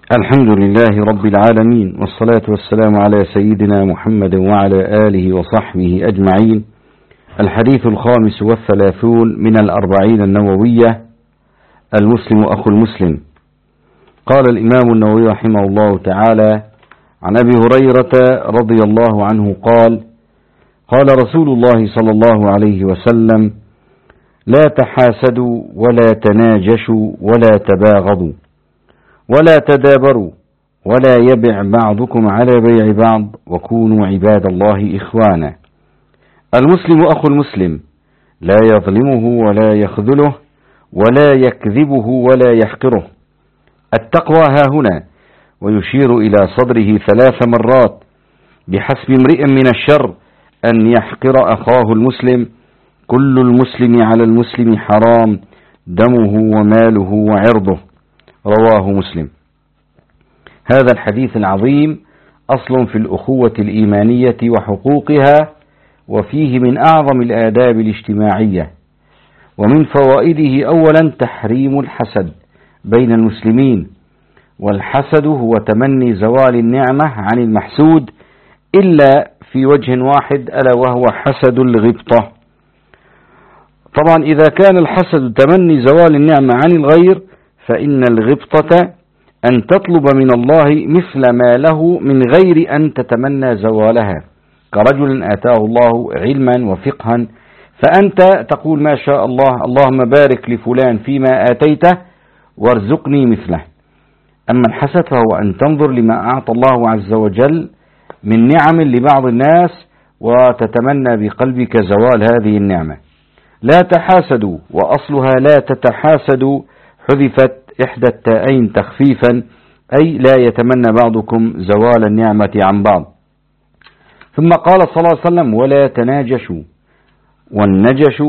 الحمد لله رب العالمين، والصلاة والسلام على سيدنا محمد وعلى آله وصحبه أجمعين. الحديث 35 من 40 النووية: المسلم أخو المسلم. قال الإمام النووي رحمه الله تعالى عن أبي هريرة رضي الله عنه قال: قال رسول الله صلى الله عليه وسلم: لا تحاسدوا ولا تناجشوا ولا تباغضوا ولا تدابروا ولا يبع بعضكم على بيع بعض، وكونوا عباد الله إخوانا. المسلم أخو المسلم، لا يظلمه ولا يخذله ولا يكذبه ولا يحقره. التقوى ها هنا، ويشير إلى صدره 3 مرات: بحسب امرئ من الشر أن يحقر أخاه المسلم، كل المسلم على المسلم حرام، دمه وماله وعرضه. رواه مسلم. هذا الحديث العظيم أصل في الأخوة الإيمانية وحقوقها، وفيه من أعظم الآداب الاجتماعية. ومن فوائده أولا تحريم الحسد بين المسلمين، والحسد هو تمني زوال النعمة عن المحسود، إلا في وجه واحد، ألا وهو حسد الغبطة. طبعا إذا كان الحسد تمني زوال النعمة عن الغير، فإن الغبطة أن تطلب من الله مثل ما له من غير أن تتمنى زوالها، كرجل آتاه الله علما وفقها، فأنت تقول ما شاء الله، اللهم بارك لفلان فيما آتيته وارزقني مثله. أما الحسد فهو أن تنظر لما أعطى الله عز وجل من نعم لبعض الناس وتتمنى بقلبك زوال هذه النعمة. لا تحاسدوا، وأصلها لا تتحاسدوا، حذفت إحدى التاءين تخفيفا، أي لا يتمنى بعضكم زوال النعمة عن بعض. ثم قال صلى الله عليه وسلم: ولا تناجشوا. والنجش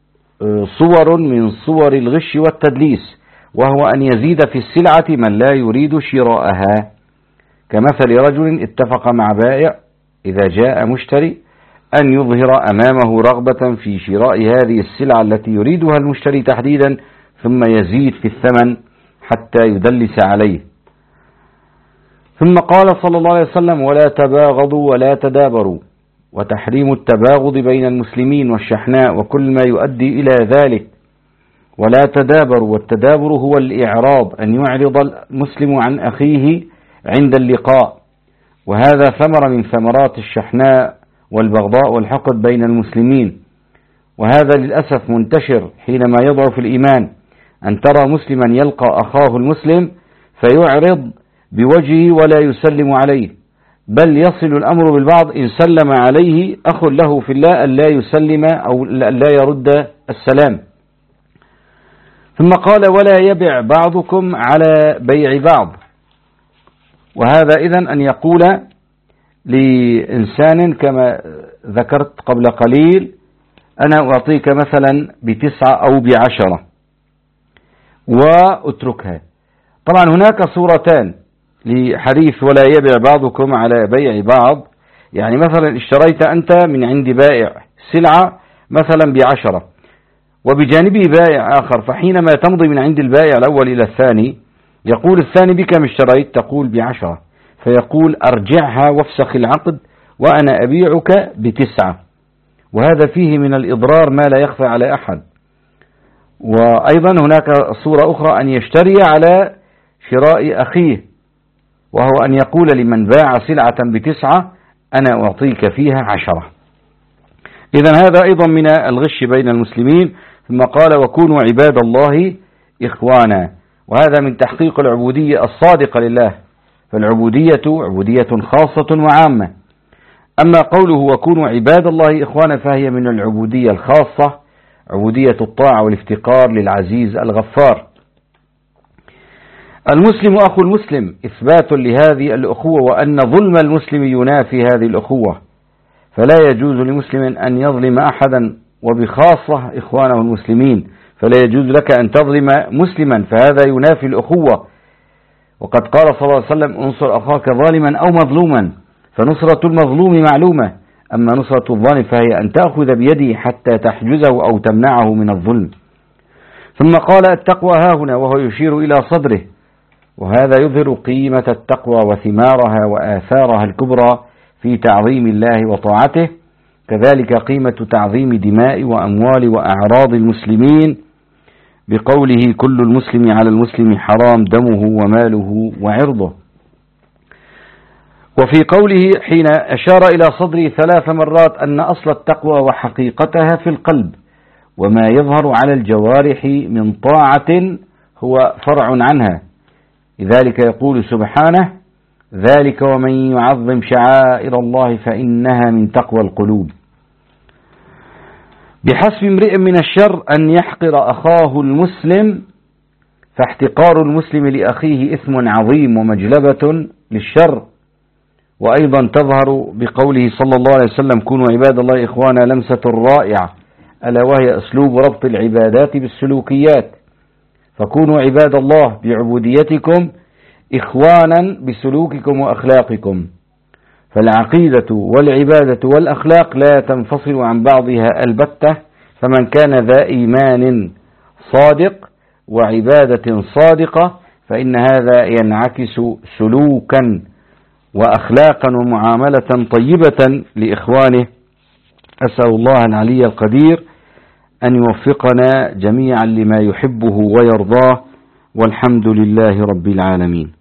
صور من صور الغش والتدليس، وهو أن يزيد في السلعة من لا يريد شراءها، كمثل رجل اتفق مع بائع إذا جاء مشتري أن يظهر أمامه رغبة في شراء هذه السلعة التي يريدها المشتري تحديدا، ثم يزيد في الثمن حتى يدلس عليه. ثم قال صلى الله عليه وسلم: ولا تباغضوا ولا تدابروا. وتحريم التباغض بين المسلمين والشحناء وكل ما يؤدي إلى ذلك. ولا تدابروا، والتدابر هو الإعراض، أن يعرض المسلم عن أخيه عند اللقاء، وهذا ثمرة من ثمرات الشحناء والبغضاء والحقد بين المسلمين. وهذا للأسف منتشر حينما يضعف الإيمان، أن ترى مسلما يلقى أخاه المسلم فيعرض بوجهه ولا يسلم عليه، بل يصل الأمر بالبعض إن سلم عليه أخ له في الله أن لا يسلم أو لا يرد السلام. ثم قال: ولا يبع بعضكم على بيع بعض. وهذا إذن أن يقول لإنسان كما ذكرت قبل قليل: أنا أعطيك مثلا ب9 أو ب10 وأتركها. طبعا هناك صورتان لحديث ولا يبع بعضكم على بيع بعض. يعني مثلا اشتريت أنت من عند بائع سلعة مثلا ب10، وبجانبه بائع آخر، فحينما تمضي من عند البائع الأول إلى الثاني، يقول الثاني: بكم اشتريت؟ تقول ب10، فيقول: أرجعها وافسخ العقد وأنا أبيعك ب9. وهذا فيه من الإضرار ما لا يخفى على أحد. وأيضا هناك صورة أخرى، أن يشتري على شراء أخيه، وهو أن يقول لمن باع سلعة ب9: أنا أعطيك فيها 10. إذن هذا أيضا من الغش بين المسلمين. ثم قال: وكونوا عباد الله إخوانا. وهذا من تحقيق العبودية الصادقة لله، فالعبودية عبودية خاصة وعامة. أما قوله وكونوا عباد الله إخوانا، فهي من العبودية الخاصة، عبودية الطاعة والافتقار للعزيز الغفار. المسلم أخو المسلم، إثبات لهذه الأخوة، وأن ظلم المسلم ينافي هذه الأخوة، فلا يجوز لمسلم أن يظلم أحدا، وبخاصة إخوانه المسلمين، فلا يجوز لك أن تظلم مسلما، فهذا ينافي الأخوة. وقد قال صلى الله عليه وسلم: انصر أخاك ظالما أو مظلوما، فنصرة المظلوم معلومة، أما نصرة الظالم فهي أن تأخذ بيده حتى تحجزه أو تمنعه من الظلم. ثم قال: التقوى ها هنا، وهو يشير إلى صدره، وهذا يظهر قيمة التقوى وثمارها وآثارها الكبرى في تعظيم الله وطاعته، كذلك قيمة تعظيم دماء وأموال وأعراض المسلمين بقوله كل المسلم على المسلم حرام دمه وماله وعرضه. وفي قوله حين أشار إلى صدري 3 مرات أن أصل التقوى وحقيقتها في القلب، وما يظهر على الجوارح من طاعة هو فرع عنها، لذلك يقول سبحانه ذلك ومن يعظم شعائر الله فإنها من تقوى القلوب. بحسب امرئ من الشر أن يحقر أخاه المسلم، فاحتقار المسلم لأخيه إثم عظيم ومجلبة للشر. وأيضا تظهر بقوله صلى الله عليه وسلم كونوا عباد الله إخوانا لمسة رائعة، ألا وهي أسلوب ربط العبادات بالسلوكيات، فكونوا عباد الله بعبوديتكم إخوانا بسلوككم وأخلاقكم، فالعقيدة والعبادة والأخلاق لا تنفصل عن بعضها البتة، فمن كان ذا إيمان صادق وعبادة صادقة فإن هذا ينعكس سلوكا وأخلاقا ومعاملة طيبة لإخوانه. أسأل الله العلي القدير أن يوفقنا جميعا لما يحبه ويرضاه، والحمد لله رب العالمين.